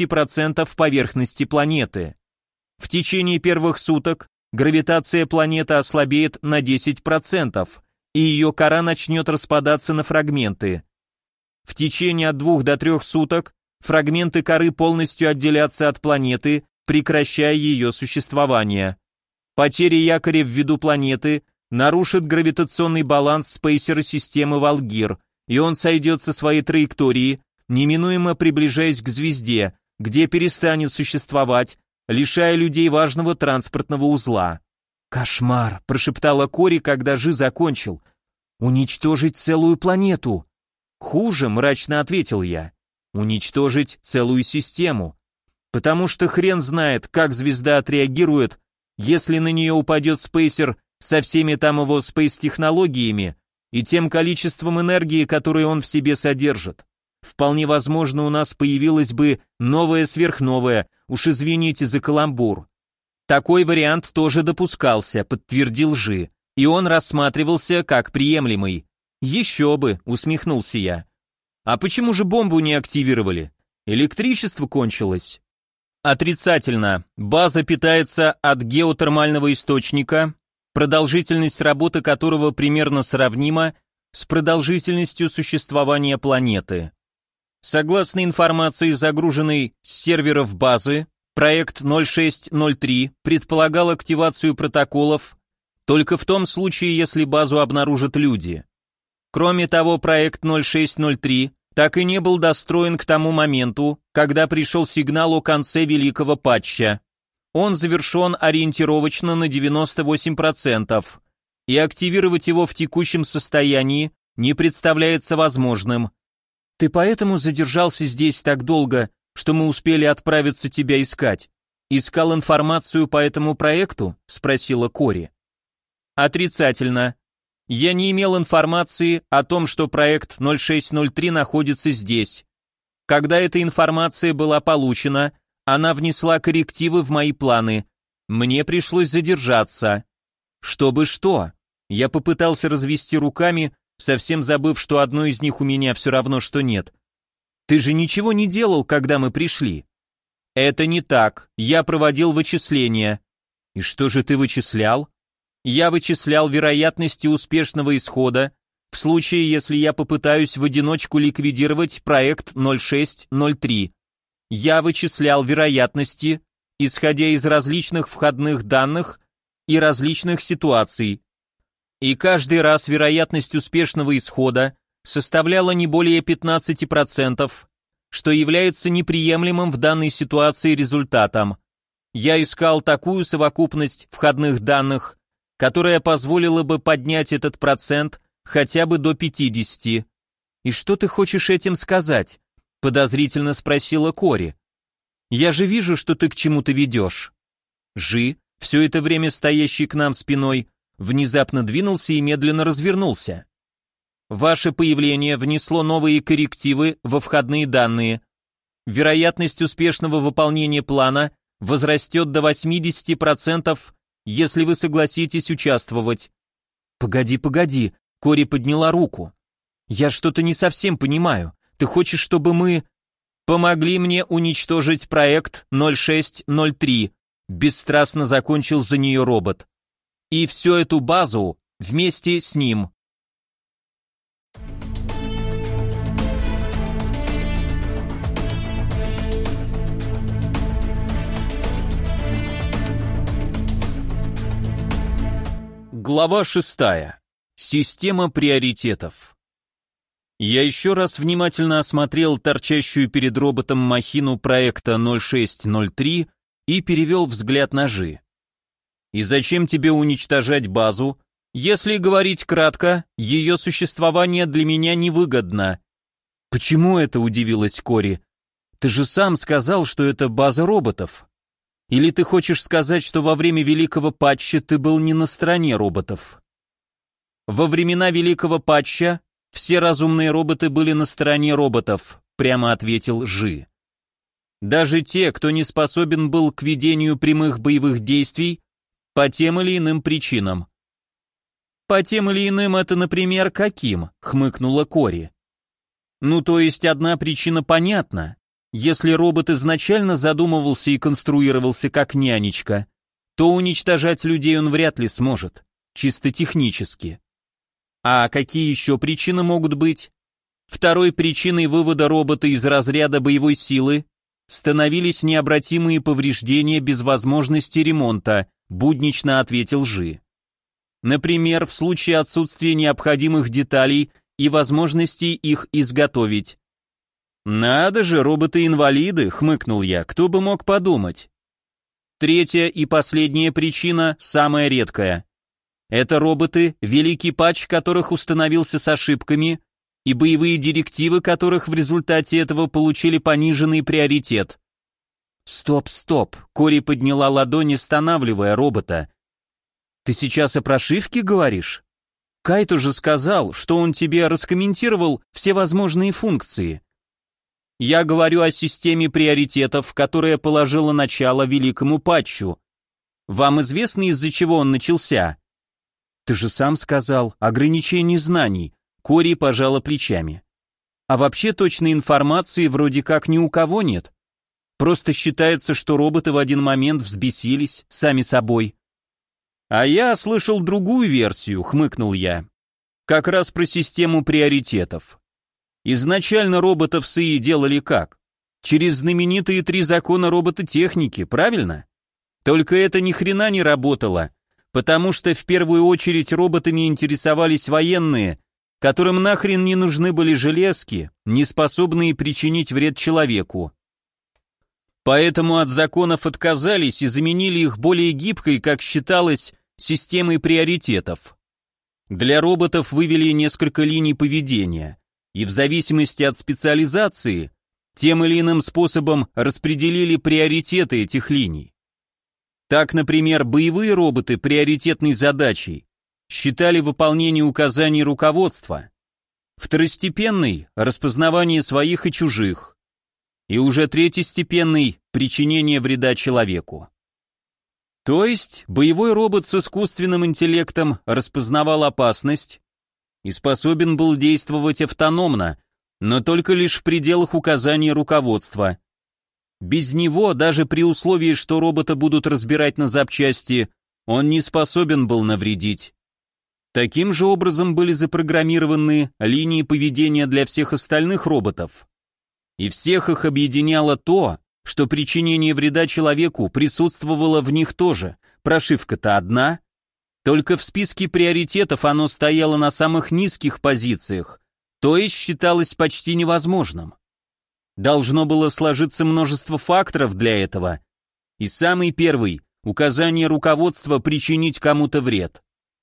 20% поверхности планеты. В течение первых суток гравитация планеты ослабеет на 10%, и ее кора начнет распадаться на фрагменты. В течение от 2 до 3 суток фрагменты коры полностью отделятся от планеты, прекращая ее существование. Потеря якоря в виду планеты нарушит гравитационный баланс спейсера системы Валгир, и он сойдет со своей траектории, неминуемо приближаясь к звезде, где перестанет существовать, лишая людей важного транспортного узла. «Кошмар!» – прошептала Кори, когда Жи закончил. «Уничтожить целую планету!» «Хуже», – мрачно ответил я. «Уничтожить целую систему. Потому что хрен знает, как звезда отреагирует, если на нее упадет спейсер со всеми там его спейс-технологиями и тем количеством энергии, которое он в себе содержит. Вполне возможно, у нас появилась бы новая сверхновая, уж извините за каламбур». «Такой вариант тоже допускался», — подтвердил Жи, и он рассматривался как приемлемый. «Еще бы», — усмехнулся я. «А почему же бомбу не активировали? Электричество кончилось?» «Отрицательно. База питается от геотермального источника, продолжительность работы которого примерно сравнима с продолжительностью существования планеты. Согласно информации, загруженной с серверов базы, проект 0603 предполагал активацию протоколов только в том случае, если базу обнаружат люди. Кроме того, проект 0603 так и не был достроен к тому моменту, когда пришел сигнал о конце Великого Патча. Он завершен ориентировочно на 98%, и активировать его в текущем состоянии не представляется возможным. Ты поэтому задержался здесь так долго, что мы успели отправиться тебя искать? Искал информацию по этому проекту?» — спросила Кори. «Отрицательно. Я не имел информации о том, что проект 0603 находится здесь. Когда эта информация была получена, она внесла коррективы в мои планы. Мне пришлось задержаться. Чтобы что?» Я попытался развести руками, совсем забыв, что одной из них у меня все равно, что нет. «Ты же ничего не делал, когда мы пришли?» «Это не так. Я проводил вычисления». «И что же ты вычислял?» «Я вычислял вероятности успешного исхода в случае, если я попытаюсь в одиночку ликвидировать проект 0603. Я вычислял вероятности исходя из различных входных данных и различных ситуаций. И каждый раз вероятность успешного исхода составляла не более 15%, что является неприемлемым в данной ситуации результатом. Я искал такую совокупность входных данных, которая позволила бы поднять этот процент хотя бы до 50. «И что ты хочешь этим сказать?» — подозрительно спросила Кори. «Я же вижу, что ты к чему-то ведешь». Жи, все это время стоящий к нам спиной, внезапно двинулся и медленно развернулся. «Ваше появление внесло новые коррективы во входные данные. Вероятность успешного выполнения плана возрастет до 80%, если вы согласитесь участвовать». «Погоди», — Кори подняла руку. «Я что-то не совсем понимаю. Ты хочешь, чтобы мы...» «Помогли мне уничтожить проект 0603», — бесстрастно закончил за нее робот. «И всю эту базу вместе с ним». Глава 6. Система приоритетов. Я еще раз внимательно осмотрел торчащую перед роботом махину проекта 0603 и перевел взгляд на Жи. «И зачем тебе уничтожать базу? Если говорить кратко, ее существование для меня невыгодно». «Почему это?» — удивилась Кори. «Ты же сам сказал, что это база роботов. Или ты хочешь сказать, что во время Великого Патча ты был не на стороне роботов?» «Во времена Великого Патча все разумные роботы были на стороне роботов», прямо ответил Жи. «Даже те, кто не способен был к ведению прямых боевых действий по тем или иным причинам». «По тем или иным это, например, каким?» — хмыкнула Кори. «Ну, то есть одна причина понятна. Если робот изначально задумывался и конструировался как нянечка, то уничтожать людей он вряд ли сможет, чисто технически. А какие еще причины могут быть? Второй причиной вывода робота из разряда боевой силы становились необратимые повреждения без возможности ремонта, буднично ответил Жи. Например, в случае отсутствия необходимых деталей и возможности их изготовить. «Надо же, роботы-инвалиды», — хмыкнул я, — «кто бы мог подумать». Третья и последняя причина, самая редкая. Это роботы, великий патч которых установился с ошибками, и боевые директивы которых в результате этого получили пониженный приоритет. «Стоп», — Кори подняла ладонь, останавливая робота. «Ты сейчас о прошивке говоришь? Кайт уже сказал, что он тебе раскомментировал все возможные функции». «Я говорю о системе приоритетов, которая положила начало великому патчу. Вам известно, из-за чего он начался?» «Ты же сам сказал, ограничение знаний», — Кори пожала плечами. «А вообще точной информации вроде как ни у кого нет. Просто считается, что роботы в один момент взбесились, сами собой». «А я слышал другую версию», — хмыкнул я. «Как раз про систему приоритетов. Изначально роботов с ИИ делали как? Через знаменитые 3 закона робототехники, правильно? Только это ни хрена не работало, потому что в первую очередь роботами интересовались военные, которым нахрен не нужны были железки, не способные причинить вред человеку. Поэтому от законов отказались и заменили их более гибкой, как считалось, системой приоритетов. Для роботов вывели несколько линий поведения, и в зависимости от специализации тем или иным способом распределили приоритеты этих линий. Так, например, боевые роботы приоритетной задачей считали выполнение указаний руководства, второстепенный — распознавание своих и чужих, и уже третьестепенный — причинение вреда человеку. То есть боевой робот с искусственным интеллектом распознавал опасность и способен был действовать автономно, но только лишь в пределах указаний руководства. Без него, даже при условии, что робота будут разбирать на запчасти, он не способен был навредить. Таким же образом были запрограммированы линии поведения для всех остальных роботов. И всех их объединяло то, что причинение вреда человеку присутствовало в них тоже, прошивка-то одна, только в списке приоритетов оно стояло на самых низких позициях, то есть считалось почти невозможным. Должно было сложиться множество факторов для этого, и самый первый — указание руководства причинить кому-то вред.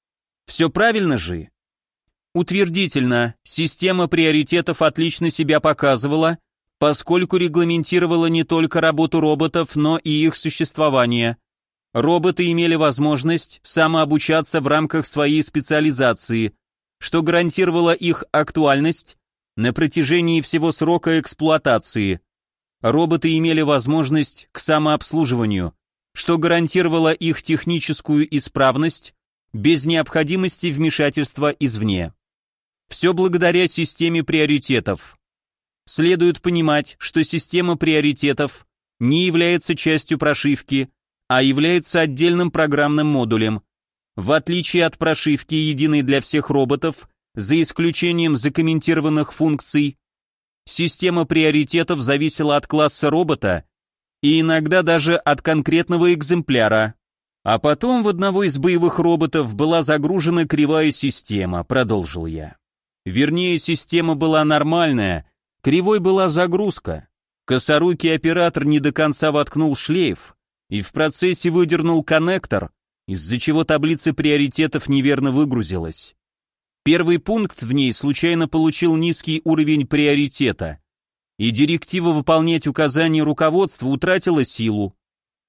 Все правильно же? Утвердительно, система приоритетов отлично себя показывала, поскольку регламентировала не только работу роботов, но и их существование. Роботы имели возможность самообучаться в рамках своей специализации, что гарантировало их актуальность на протяжении всего срока эксплуатации. Роботы имели возможность к самообслуживанию, что гарантировало их техническую исправность без необходимости вмешательства извне. Все благодаря системе приоритетов. Следует понимать, что система приоритетов не является частью прошивки, а является отдельным программным модулем. В отличие от прошивки, единой для всех роботов, за исключением закомментированных функций, система приоритетов зависела от класса робота и иногда даже от конкретного экземпляра. А потом в одного из боевых роботов была загружена кривая система, продолжил я. Вернее, система была нормальная, кривой была загрузка. Косорукий оператор не до конца воткнул шлейф и в процессе выдернул коннектор, из-за чего таблица приоритетов неверно выгрузилась. Первый пункт в ней случайно получил низкий уровень приоритета, и директива выполнять указания руководства утратила силу.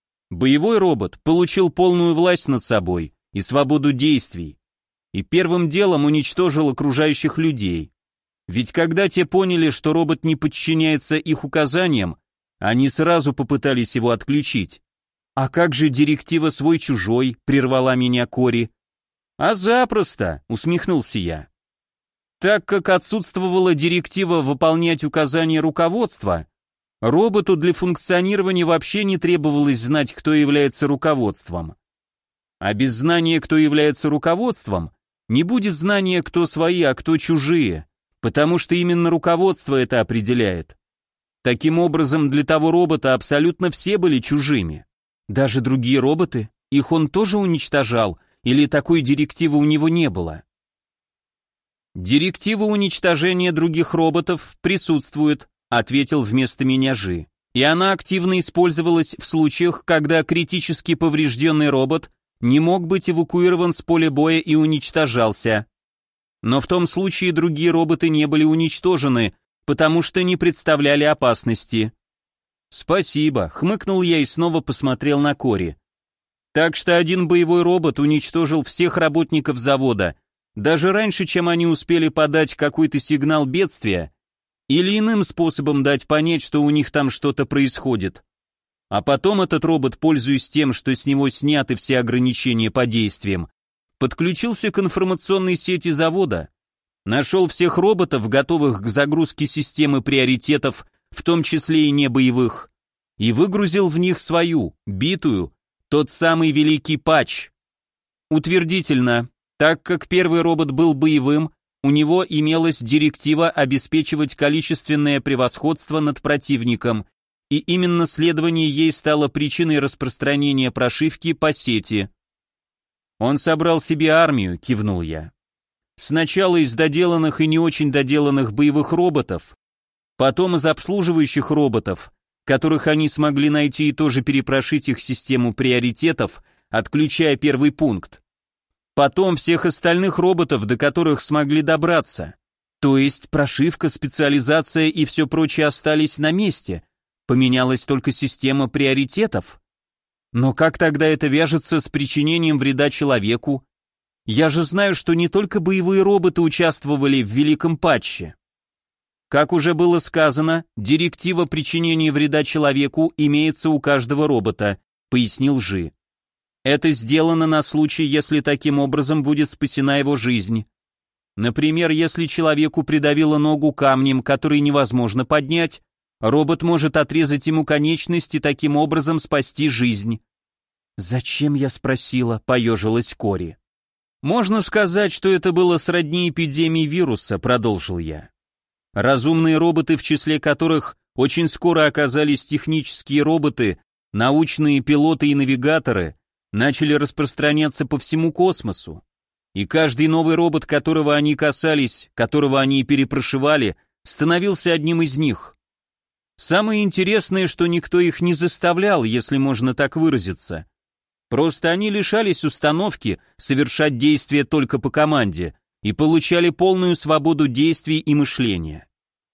Боевой робот получил полную власть над собой и свободу действий, и первым делом уничтожил окружающих людей. Ведь когда те поняли, что робот не подчиняется их указаниям, они сразу попытались его отключить. «А как же директива свой-чужой?» — прервала меня Кори. «А запросто!» — усмехнулся я. Так как отсутствовала директива выполнять указания руководства, роботу для функционирования вообще не требовалось знать, кто является руководством. А без знания, кто является руководством, не будет знания, кто свои, а кто чужие, потому что именно руководство это определяет. Таким образом, для того робота абсолютно все были чужими. Даже другие роботы? Их он тоже уничтожал, или такой директивы у него не было? Директива уничтожения других роботов присутствует, ответил вместо меня Жи. И она активно использовалась в случаях, когда критически поврежденный робот не мог быть эвакуирован с поля боя и уничтожался. Но в том случае другие роботы не были уничтожены, потому что не представляли опасности. «Спасибо», — хмыкнул я и снова посмотрел на Кори. «Так что один боевой робот уничтожил всех работников завода, даже раньше, чем они успели подать какой-то сигнал бедствия или иным способом дать понять, что у них там что-то происходит. А потом этот робот, пользуясь тем, что с него сняты все ограничения по действиям, подключился к информационной сети завода, нашел всех роботов, готовых к загрузке системы приоритетов, в том числе и небоевых, и выгрузил в них свою, битую, тот самый великий патч. Утвердительно, так как первый робот был боевым, у него имелась директива обеспечивать количественное превосходство над противником, и именно следование ей стало причиной распространения прошивки по сети. «Он собрал себе армию», — кивнул я. «Сначала из доделанных и не очень доделанных боевых роботов, потом из обслуживающих роботов, которых они смогли найти и тоже перепрошить их систему приоритетов, отключая первый пункт. Потом всех остальных роботов, до которых смогли добраться. То есть прошивка, специализация и все прочее остались на месте, поменялась только система приоритетов. Но как тогда это вяжется с причинением вреда человеку? Я же знаю, что не только боевые роботы участвовали в великом патче. Как уже было сказано, директива причинения вреда человеку имеется у каждого робота, пояснил Жи. Это сделано на случай, если таким образом будет спасена его жизнь. Например, если человеку придавило ногу камнем, который невозможно поднять, робот может отрезать ему конечность и таким образом спасти жизнь. «Зачем, я спросила?» — поежилась Кори. «Можно сказать, что это было сродни эпидемии вируса», — продолжил я. Разумные роботы, в числе которых очень скоро оказались технические роботы, научные пилоты и навигаторы, начали распространяться по всему космосу. И каждый новый робот, которого они касались, которого они перепрошивали, становился одним из них. Самое интересное, что никто их не заставлял, если можно так выразиться. Просто они лишались установки совершать действия только по команде и получали полную свободу действий и мышления.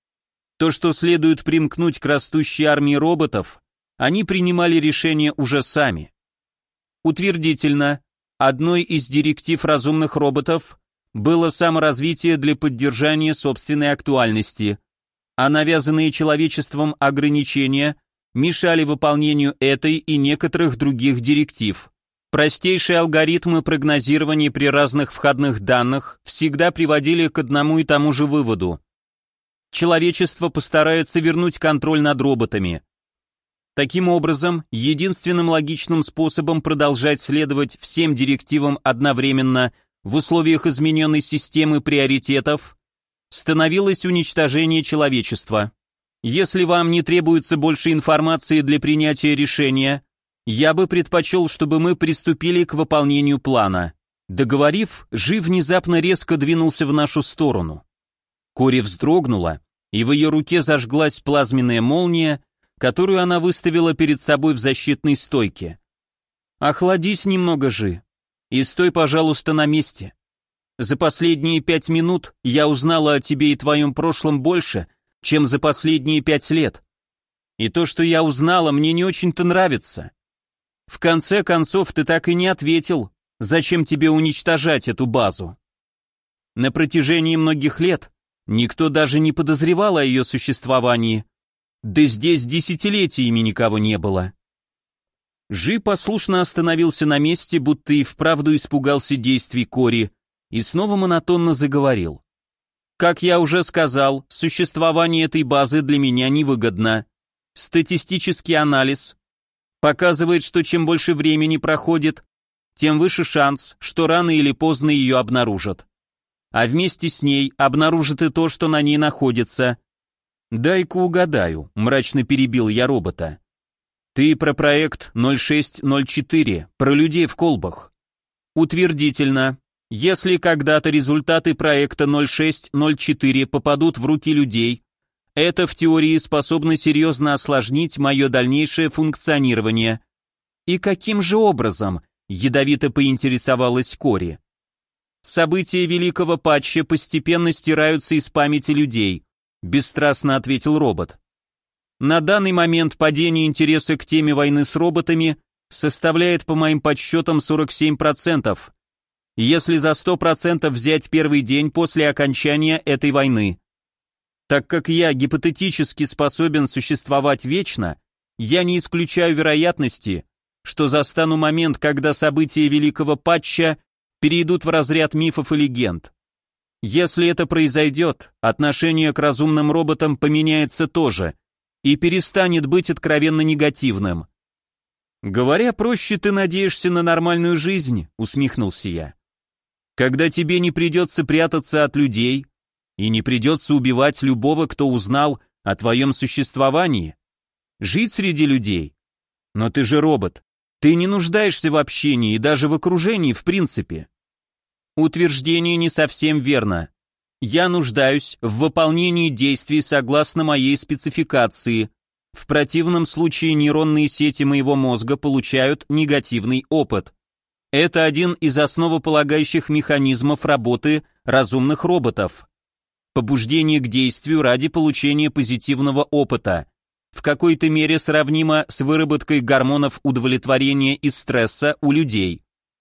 То, что следует примкнуть к растущей армии роботов, они принимали решение уже сами. Утвердительно, одной из директив разумных роботов было саморазвитие для поддержания собственной актуальности, а навязанные человечеством ограничения мешали выполнению этой и некоторых других директив. Простейшие алгоритмы прогнозирования при разных входных данных всегда приводили к одному и тому же выводу. Человечество постарается вернуть контроль над роботами. Таким образом, единственным логичным способом продолжать следовать всем директивам одновременно в условиях измененной системы приоритетов становилось уничтожение человечества. Если вам не требуется больше информации для принятия решения, я бы предпочел, чтобы мы приступили к выполнению плана. Договорив, Жи внезапно резко двинулся в нашу сторону. Кори вздрогнула, и в ее руке зажглась плазменная молния, которую она выставила перед собой в защитной стойке. «Охладись немного, Жи, и стой, пожалуйста, на месте. За последние 5 минут я узнала о тебе и твоем прошлом больше, чем за последние 5 лет. И то, что я узнала, мне не очень-то нравится. В конце концов, ты так и не ответил, зачем тебе уничтожать эту базу. На протяжении многих лет никто даже не подозревал о ее существовании, да здесь десятилетиями никого не было». Жи послушно остановился на месте, будто и вправду испугался действий Кори, и снова монотонно заговорил. «Как я уже сказал, существование этой базы для меня невыгодно. Статистический анализ показывает, что чем больше времени проходит, тем выше шанс, что рано или поздно ее обнаружат. А вместе с ней обнаружат и то, что на ней находится». «Дай-ка угадаю», — мрачно перебил я робота. «Ты про проект 0604, про людей в колбах». «Утвердительно. Если когда-то результаты проекта 0604 попадут в руки людей, это в теории способно серьезно осложнить мое дальнейшее функционирование». «И каким же образом?» — ядовито поинтересовалась Кори. «События великого патча постепенно стираются из памяти людей», — бесстрастно ответил робот. «На данный момент падение интереса к теме войны с роботами составляет, по моим подсчетам, 47%, если за 100% взять первый день после окончания этой войны. Так как я гипотетически способен существовать вечно, я не исключаю вероятности, что застану момент, когда события великого патча перейдут в разряд мифов и легенд. Если это произойдет, отношение к разумным роботам поменяется тоже и перестанет быть откровенно негативным». «Говоря проще, ты надеешься на нормальную жизнь», — усмехнулся я. «Когда тебе не придется прятаться от людей и не придется убивать любого, кто узнал о твоем существовании, жить среди людей. Но ты же робот, ты не нуждаешься в общении и даже в окружении в принципе». «Утверждение не совсем верно. Я нуждаюсь в выполнении действий согласно моей спецификации. В противном случае нейронные сети моего мозга получают негативный опыт. Это один из основополагающих механизмов работы разумных роботов. Побуждение к действию ради получения позитивного опыта в какой-то мере сравнимо с выработкой гормонов удовлетворения и стресса у людей.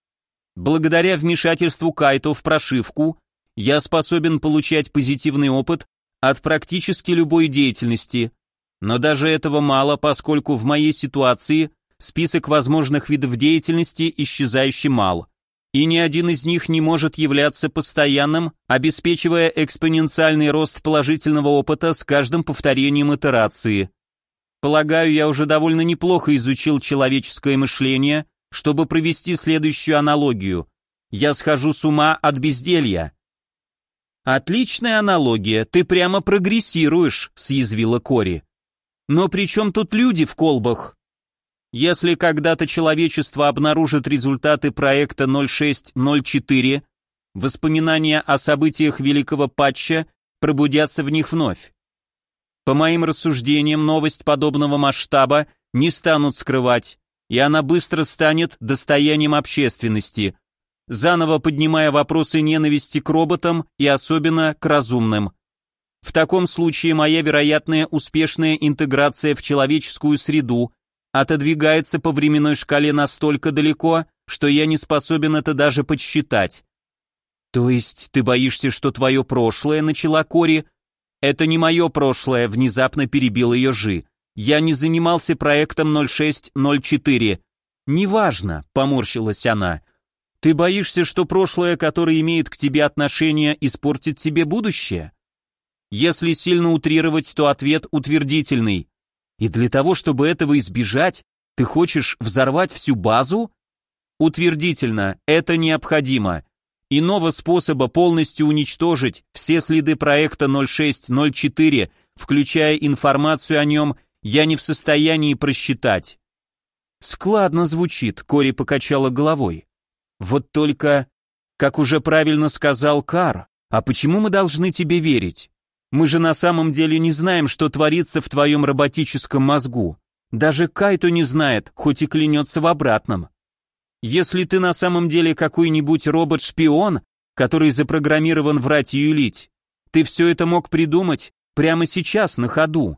Благодаря вмешательству Кайто в прошивку я способен получать позитивный опыт от практически любой деятельности, но даже этого мало, поскольку в моей ситуации список возможных видов деятельности исчезающе мал, и ни один из них не может являться постоянным, обеспечивая экспоненциальный рост положительного опыта с каждым повторением итерации. Полагаю, я уже довольно неплохо изучил человеческое мышление, чтобы провести следующую аналогию. Я схожу с ума от безделья». «Отличная аналогия, ты прямо прогрессируешь», — съязвила Кори. Но при чем тут люди в колбах? Если когда-то человечество обнаружит результаты проекта 0604, воспоминания о событиях Великого Патча пробудятся в них вновь. По моим рассуждениям, новость подобного масштаба не станут скрывать, и она быстро станет достоянием общественности, заново поднимая вопросы ненависти к роботам и особенно к разумным. В таком случае моя вероятная успешная интеграция в человеческую среду отодвигается по временной шкале настолько далеко, что я не способен это даже подсчитать. То есть ты боишься, что твое прошлое, начала Кори? Это не мое прошлое, внезапно перебил ее Жи. Я не занимался проектом 0604. Неважно, поморщилась она. Ты боишься, что прошлое, которое имеет к тебе отношение, испортит тебе будущее? Если сильно утрировать, то ответ утвердительный. И для того, чтобы этого избежать, ты хочешь взорвать всю базу? Утвердительно, это необходимо. Иного способа полностью уничтожить все следы проекта 0604, включая информацию о нем, я не в состоянии просчитать. Складно звучит, Кори покачала головой. Вот только, как уже правильно сказал Кар, а почему мы должны тебе верить? Мы же на самом деле не знаем, что творится в твоем роботическом мозгу. Даже Кайто не знает, хоть и клянется в обратном. Если ты на самом деле какой-нибудь робот-шпион, который запрограммирован врать и юлить, ты все это мог придумать прямо сейчас, на ходу.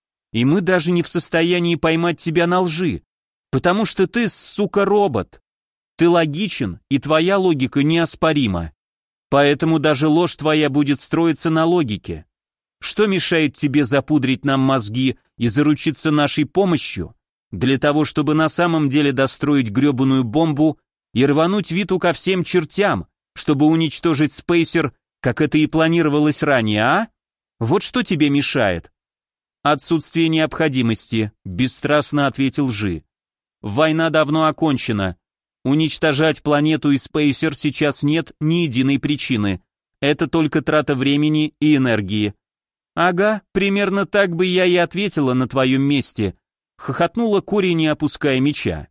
И мы даже не в состоянии поймать тебя на лжи, потому что ты, сука, робот. Ты логичен, и твоя логика неоспорима. Поэтому даже ложь твоя будет строиться на логике. Что мешает тебе запудрить нам мозги и заручиться нашей помощью, для того, чтобы на самом деле достроить гребаную бомбу и рвануть Виту ко всем чертям, чтобы уничтожить Спейсер, как это и планировалось ранее, а? Вот что тебе мешает? Отсутствие необходимости, бесстрастно ответил Жи. Война давно окончена. Уничтожать планету и Спейсер сейчас нет ни единой причины. Это только трата времени и энергии. Ага, примерно так бы я и ответила на твоем месте, хохотнула Кори, не опуская меча.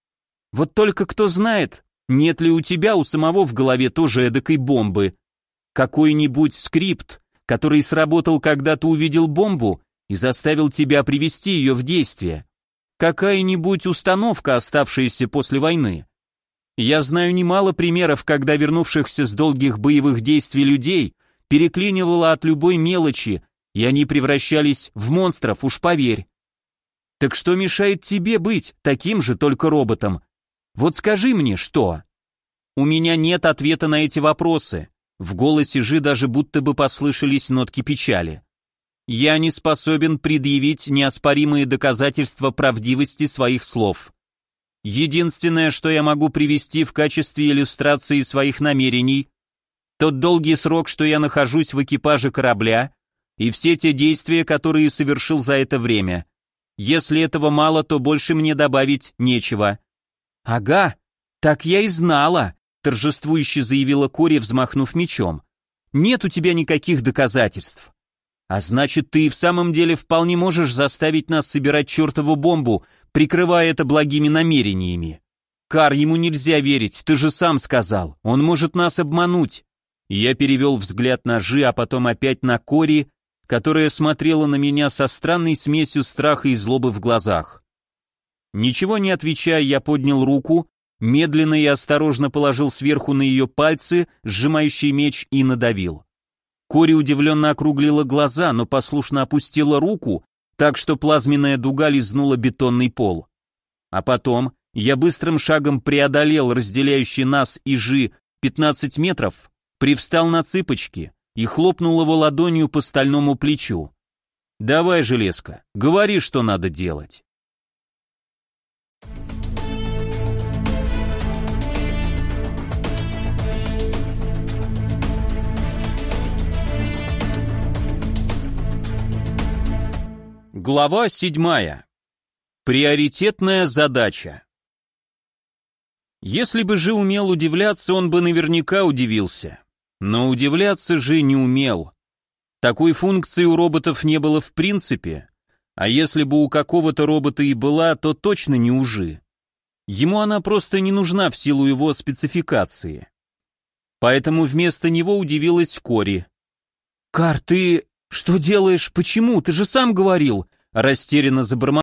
Вот только кто знает, нет ли у тебя у самого в голове тоже эдакой бомбы. Какой-нибудь скрипт, который сработал, когда ты увидел бомбу и заставил тебя привести ее в действие. Какая-нибудь установка, оставшаяся после войны. Я знаю немало примеров, когда вернувшихся с долгих боевых действий людей переклинивало от любой мелочи, и они превращались в монстров, уж поверь. Так что мешает тебе быть таким же, только роботом? Вот скажи мне, что? У меня нет ответа на эти вопросы. В голосе Жи даже будто бы послышались нотки печали. Я не способен предъявить неоспоримые доказательства правдивости своих слов. Единственное, что я могу привести в качестве иллюстрации своих намерений, тот долгий срок, что я нахожусь в экипаже корабля, и все те действия, которые совершил за это время. Если этого мало, то больше мне добавить нечего. Ага, так я и знала, торжествующе заявила Кори, взмахнув мечом. Нет у тебя никаких доказательств. А значит, ты и в самом деле вполне можешь заставить нас собирать чертову бомбу, прикрывая это благими намерениями. Кар, ему нельзя верить, ты же сам сказал, он может нас обмануть. Я перевел взгляд на Жи, а потом опять на Кори, которая смотрела на меня со странной смесью страха и злобы в глазах. Ничего не отвечая, я поднял руку, медленно и осторожно положил сверху на ее пальцы, сжимающий меч, и надавил. Кори удивленно округлила глаза, но послушно опустила руку, так что плазменная дуга лизнула бетонный пол. А потом я быстрым шагом преодолел разделяющий нас и Жи 15 метров, привстал на цыпочки и хлопнул его ладонью по стальному плечу. «Давай, железка, говори, что надо делать». Глава 7. Приоритетная задача. Если бы Жи умел удивляться, он бы наверняка удивился. Но удивляться Жи не умел. Такой функции у роботов не было в принципе. А если бы у какого-то робота и была, то точно не ужи. Ему она просто не нужна в силу его спецификации. Поэтому вместо него удивилась Кори. «Кар, ты что делаешь? Почему? Ты же сам говорил!» Растерянно забормотал